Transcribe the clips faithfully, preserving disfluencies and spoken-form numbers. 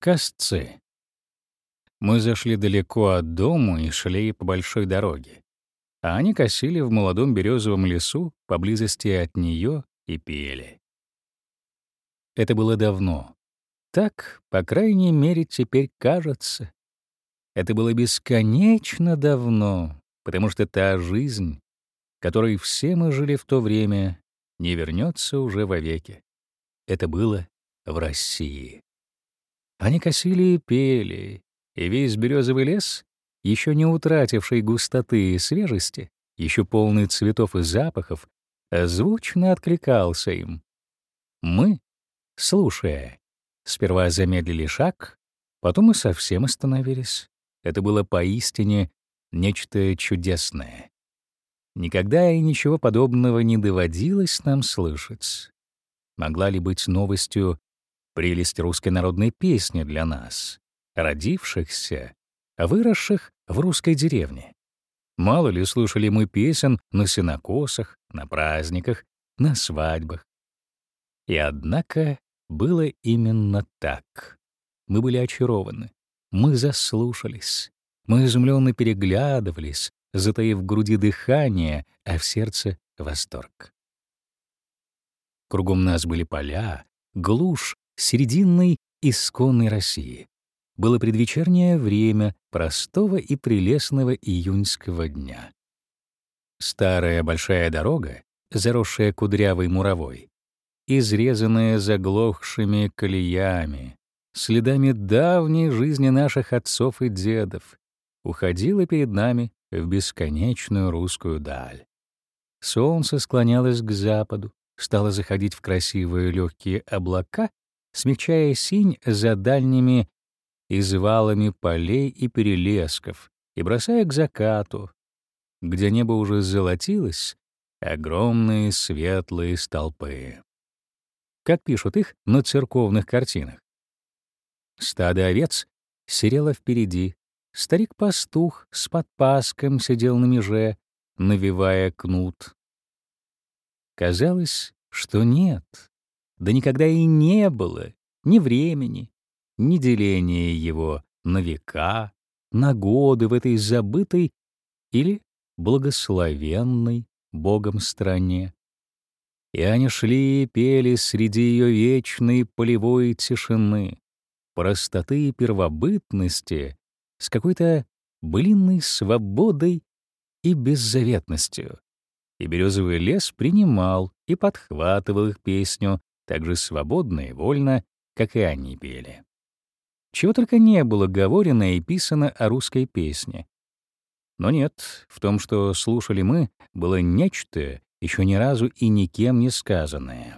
Косцы. Мы зашли далеко от дому и шли по большой дороге, а они косили в молодом березовом лесу поблизости от нее и пели. Это было давно. Так, по крайней мере, теперь кажется. Это было бесконечно давно, потому что та жизнь, которой все мы жили в то время, не вернется уже вовеки. Это было в России. Они косили и пели, и весь березовый лес, еще не утративший густоты и свежести, еще полный цветов и запахов, звучно откликался им. Мы, слушая, сперва замедлили шаг, потом и совсем остановились. Это было поистине нечто чудесное. Никогда и ничего подобного не доводилось нам слышать. Могла ли быть новостью прелесть русской народной песни для нас, родившихся, выросших в русской деревне? Мало ли слушали мы песен на сенокосах, на праздниках, на свадьбах. И однако было именно так. Мы были очарованы, мы заслушались, мы изумленно переглядывались, затаив в груди дыхание, а в сердце — восторг. Кругом нас были поля, глушь серединной исконной России. Было предвечернее время простого и прелестного июньского дня. Старая большая дорога, заросшая кудрявой муровой, изрезанная заглохшими колеями, следами давней жизни наших отцов и дедов, уходила перед нами в бесконечную русскую даль. Солнце склонялось к западу, стало заходить в красивые легкие облака, смягчая синь за дальними извалами полей и перелесков и бросая к закату, где небо уже золотилось, огромные светлые столпы. Как пишут их на церковных картинах. Стадо овец серело впереди, старик-пастух с подпаском сидел на меже, навивая кнут. Казалось, что нет, да никогда и не было ни времени, ни деления его на века, на годы в этой забытой или благословенной Богом стране. И они шли и пели среди ее вечной полевой тишины, простоты и первобытности, с какой-то былинной свободой и беззаветностью. И березовый лес принимал и подхватывал их песню так же свободно и вольно, как и они пели. Чего только не было говорено и писано о русской песне. Но нет, в том, что слушали мы, было нечто, еще ни разу и никем не сказанное.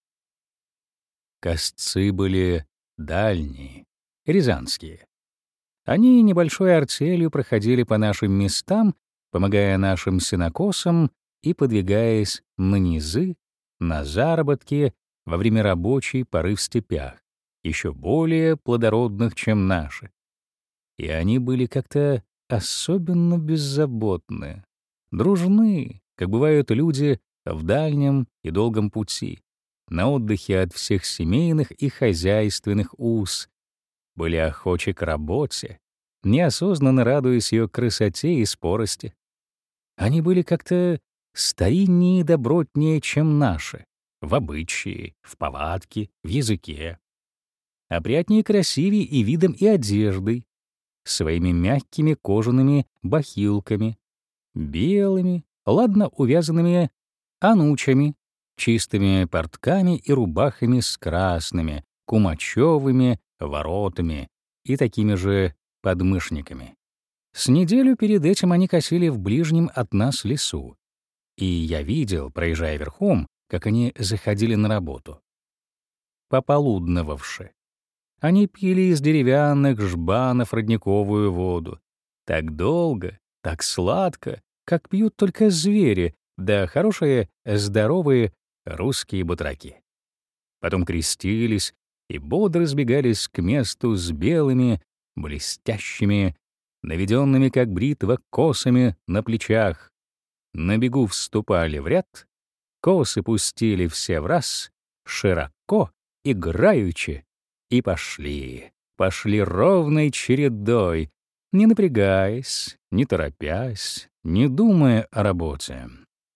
Косцы были дальние, рязанские. Они небольшой артелью проходили по нашим местам, помогая нашим сенокосам и подвигаясь на низы, на заработки во время рабочей поры в степях, еще более плодородных, чем наши. И они были как-то особенно беззаботны, дружны, как бывают люди в дальнем и долгом пути, на отдыхе от всех семейных и хозяйственных уз, были охочи к работе, неосознанно радуясь ее красоте и спорости. Они были как-то стариннее и добротнее, чем наши, в обычае, в повадке, в языке. Опрятнее и красивее и видом, и одеждой, своими мягкими кожаными бахилками, белыми, ладно увязанными анучами, чистыми портками и рубахами с красными, кумачевыми воротами и такими же подмышниками. С неделю перед этим они косили в ближнем от нас лесу, и я видел, проезжая верхом, как они заходили на работу. Пополудновавши. Они пили из деревянных жбанов родниковую воду. Так долго, так сладко, как пьют только звери, да хорошие, здоровые русские батраки. Потом крестились и бодро сбегались к месту с белыми, блестящими, наведенными, как бритва, косами на плечах. На бегу вступали в ряд, косы пустили все враз, широко, играючи, и пошли. пошли ровной чередой, не напрягаясь, не торопясь, не думая о работе.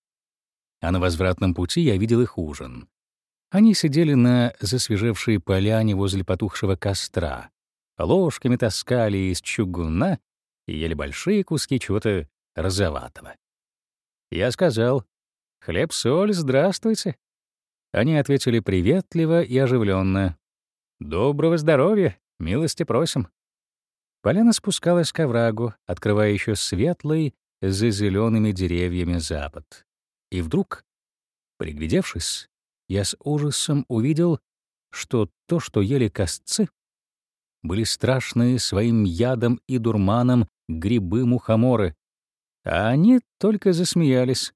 А на возвратном пути я видел их ужин. Они сидели на засвежевшей поляне возле потухшего костра, ложками таскали из чугуна и ели большие куски чего-то розоватого. Я сказал: «Хлеб-соль, здравствуйте». Они ответили приветливо и оживленно: «Доброго здоровья, милости просим». Поляна спускалась к оврагу, открывая еще светлый за зелеными деревьями запад. И вдруг, приглядевшись, я с ужасом увидел, что то, что ели косцы, были страшные своим ядом и дурманом грибы-мухоморы, а они только засмеялись.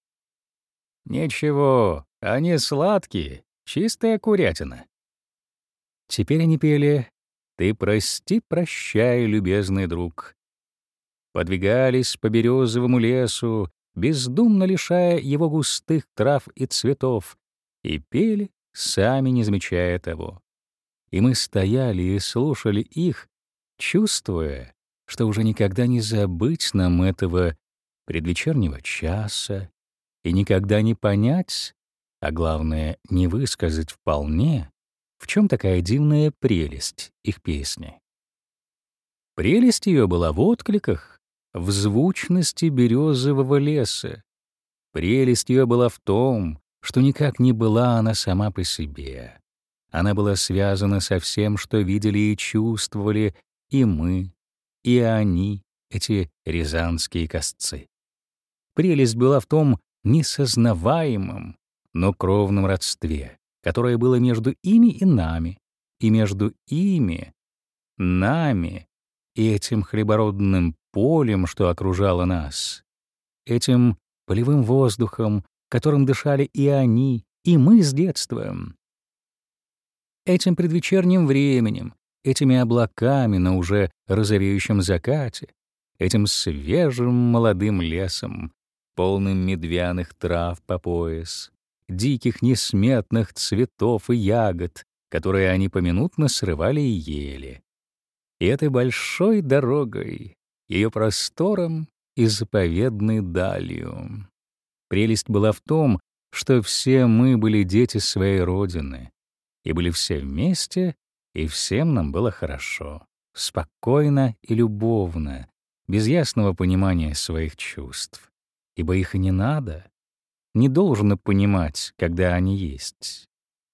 «Ничего, они сладкие, чистая курятина». Теперь они пели: «Ты прости, прощай, любезный друг». Подвигались по березовому лесу, бездумно лишая его густых трав и цветов, и пели, сами не замечая того. И мы стояли и слушали их, чувствуя, что уже никогда не забыть нам этого предвечернего часа и никогда не понять, а главное, не высказать вполне, в чем такая дивная прелесть их песни. Прелесть ее была в откликах, в звучности березового леса. Прелесть ее была в том, что никак не была она сама по себе. Она была связана со всем, что видели и чувствовали и мы, и они, эти рязанские косцы. Прелесть была в том несознаваемом, но кровном родстве, которое было между ими и нами, и между ими, нами и этим хлебородным полем, что окружало нас, этим полевым воздухом, которым дышали и они, и мы с детства, этим предвечерним временем, этими облаками на уже розовеющем закате, этим свежим молодым лесом, полным медвяных трав по пояс, диких несметных цветов и ягод, которые они поминутно срывали и ели, и этой большой дорогой, ее простором и заповедной далью. Прелесть была в том, что все мы были дети своей Родины, и были все вместе, и всем нам было хорошо, спокойно и любовно, без ясного понимания своих чувств, ибо их и не надо, не должно понимать, когда они есть.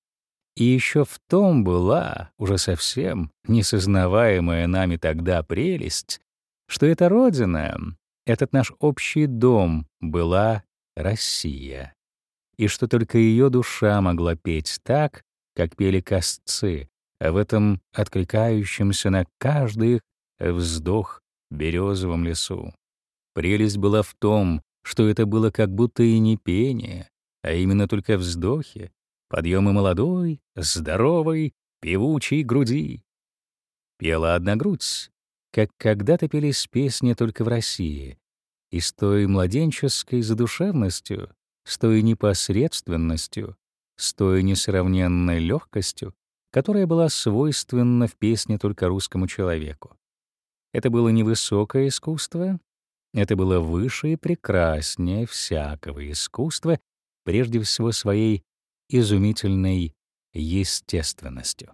И еще в том была, уже совсем несознаваемая нами тогда прелесть, что эта Родина, этот наш общий дом была Россия, и что только ее душа могла петь так, как пели косцы, в этом откликающемся на каждый их вздох березовом лесу. Прелесть была в том, что это было как будто и не пение, а именно только вздохи, подъемы молодой, здоровой, певучей груди. Пела одна грудь, как когда-то пелись песни только в России, и с той младенческой задушевностью, с той непосредственностью, с той несравненной легкостью, которая была свойственна в песне только русскому человеку. Это было невысокое искусство, это было выше и прекраснее всякого искусства, прежде всего своей изумительной естественностью.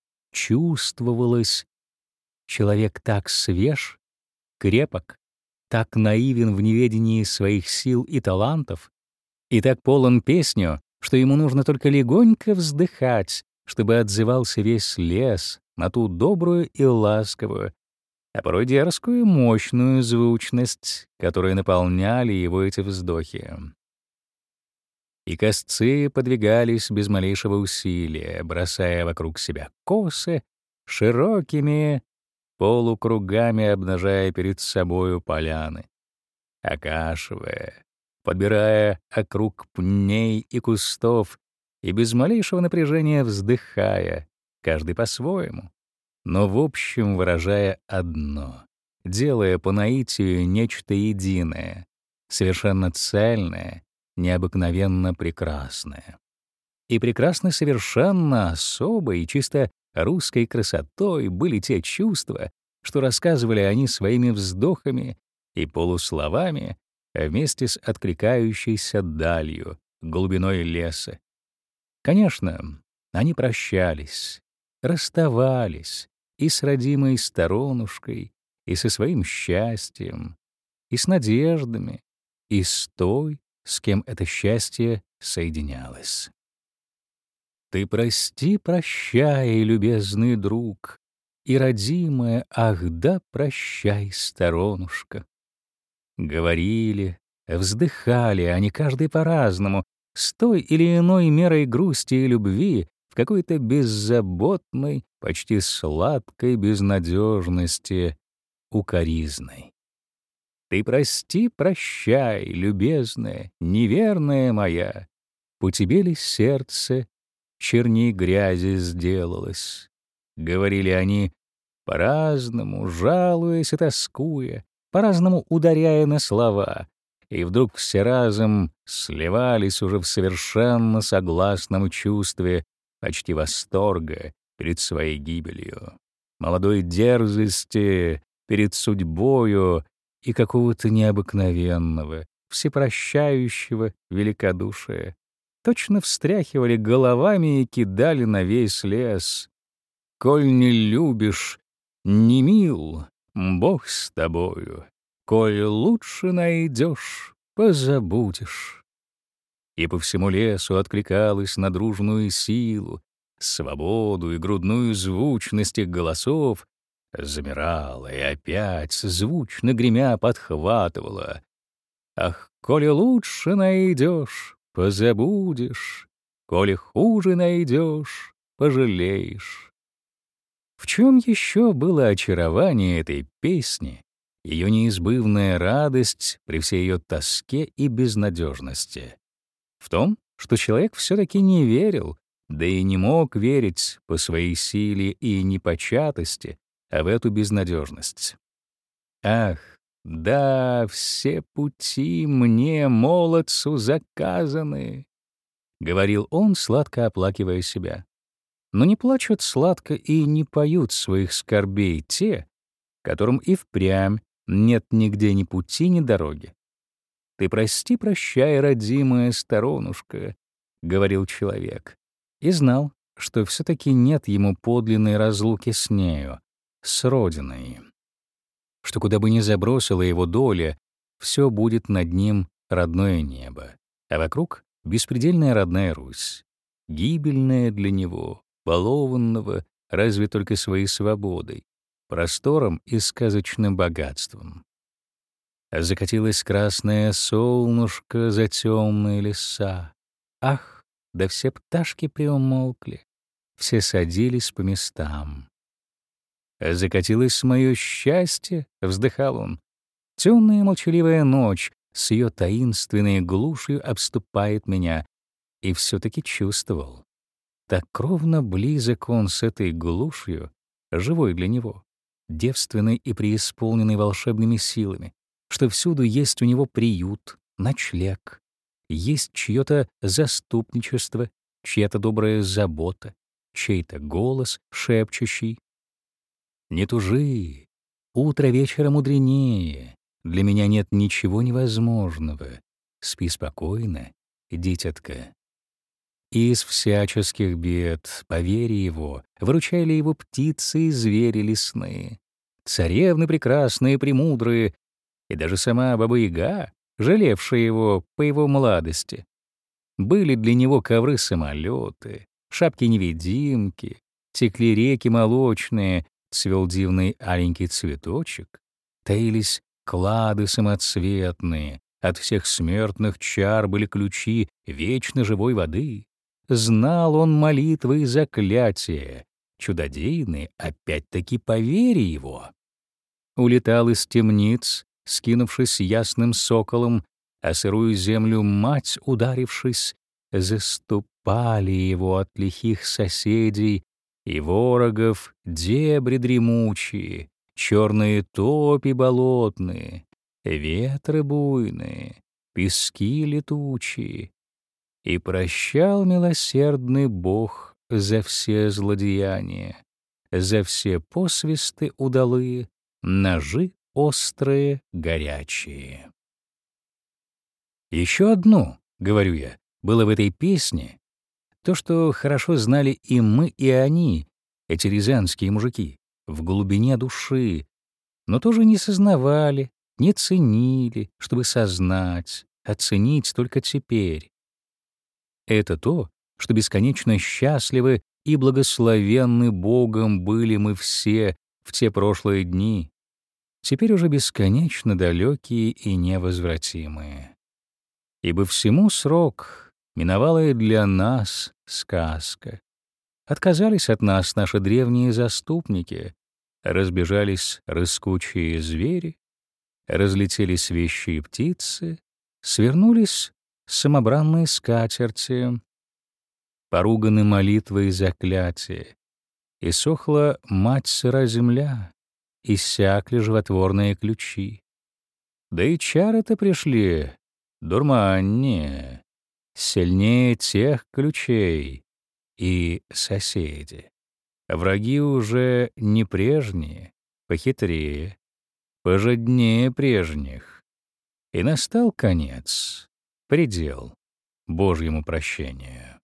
Чувствовалось, человек так свеж, крепок, так наивен в неведении своих сил и талантов, и так полон песню, что ему нужно только легонько вздыхать, чтобы отзывался весь лес на ту добрую и ласковую, а порой дерзкую и мощную звучность, которые наполняли его эти вздохи. И косцы подвигались без малейшего усилия, бросая вокруг себя косы, широкими полукругами обнажая перед собою поляны, окашивая, подбирая округ пней и кустов и без малейшего напряжения вздыхая, каждый по-своему, но в общем выражая одно, делая по наитию нечто единое, совершенно цельное, необыкновенно прекрасное. И прекрасно совершенно особой и чисто русской красотой были те чувства, что рассказывали они своими вздохами и полусловами вместе с откликающейся далью, глубиной леса. Конечно, они прощались, расставались и с родимой сторонушкой, и со своим счастьем, и с надеждами, и с той, с кем это счастье соединялось. Ты прости, прощай, любезный друг, и родимая, ах да, прощай, сторонушка. Говорили, вздыхали они каждый по-разному, с той или иной мерой грусти и любви, в какой-то беззаботной, почти сладкой безнадежности, укоризной. Ты прости, прощай, любезная, неверная моя, по тебе ли сердце черней грязи сделалось? Говорили они по-разному, жалуясь и тоскуя, по-разному ударяя на слова, и вдруг все разом сливались уже в совершенно согласном чувстве почти восторга перед своей гибелью, молодой дерзости перед судьбою и какого-то необыкновенного, всепрощающего великодушия. Точно встряхивали головами и кидали на весь лес. «Коль не любишь, не мил, Бог с тобою. Коль лучше найдешь, позабудешь». И по всему лесу откликалось на дружную силу, свободу и грудную звучность их голосов, замирала и опять, звучно гремя, подхватывала. «Ах, коли лучше найдешь, позабудешь, коли хуже найдешь, пожалеешь». В чем еще было очарование этой песни, ее неизбывная радость при всей ее тоске и безнадежности? В том, что человек все-таки не верил, да и не мог верить по своей силе и непочатости, а в эту безнадежность. Ах, да, все пути мне, молодцу, заказаны, — говорил он, сладко оплакивая себя. Но не плачут сладко и не поют своих скорбей те, которым и впрямь нет нигде ни пути, ни дороги. «Ты прости, прощай, родимая сторонушка», — говорил человек, и знал, что все-таки нет ему подлинной разлуки с нею, с родиной, что куда бы ни забросила его доля, все будет над ним родное небо, а вокруг — беспредельная родная Русь, гибельная для него, балованного разве только своей свободой, простором и сказочным богатством. Закатилось красное солнышко за темные леса. Ах, да все пташки приумолкли, все садились по местам. «Закатилось мое счастье», — вздыхал он. «Темная молчаливая ночь с ее таинственной глушью обступает меня», и все-таки чувствовал. Так кровно близок он с этой глушью, живой для него, девственной и преисполненной волшебными силами, что всюду есть у него приют, ночлег, есть чье-то заступничество, чья-то добрая забота, чей-то голос шепчущий: «Не тужи, утро вечера мудренее, для меня нет ничего невозможного, спи спокойно, дитятка». И из всяческих бед, по вере его, выручали его птицы и звери лесные, царевны прекрасные, премудрые, и даже сама Баба-Яга, жалевшая его по его младости. Были для него ковры-самолеты, шапки-невидимки, текли реки молочные, цвел дивный аленький цветочек, таились клады самоцветные, от всех смертных чар были ключи вечно живой воды. Знал он молитвы и заклятия, чудодейные, опять-таки по вере его. Улетал из темниц, скинувшись ясным соколом, а сырую землю мать, ударившись, заступали его от лихих соседей и ворогов дебри дремучие, черные топи болотные, ветры буйные, пески летучие. И прощал милосердный Бог за все злодеяния. за все посвисты удалые, ножи острые, горячие. Еще одно, говорю я, было в этой песне, то, что хорошо знали и мы, и они, эти рязанские мужики, в глубине души, но тоже не сознавали, не ценили, чтобы сознать, оценить только теперь. Это то, что бесконечно счастливы и благословенны Богом были мы все в те прошлые дни, теперь уже бесконечно далекие и невозвратимые. Ибо всему срок, миновала и для нас сказка. Отказались от нас наши древние заступники, разбежались рыскучие звери, разлетелись вещи и птицы, свернулись самобранные скатерти, поруганы молитвы и заклятия, и сохла мать сыра земля, иссякли животворные ключи. Да и чары-то пришли, дурманнее, сильнее тех ключей, и соседи. Враги уже не прежние, похитрее, пожаднее прежних. И настал конец, предел Божьему прощению.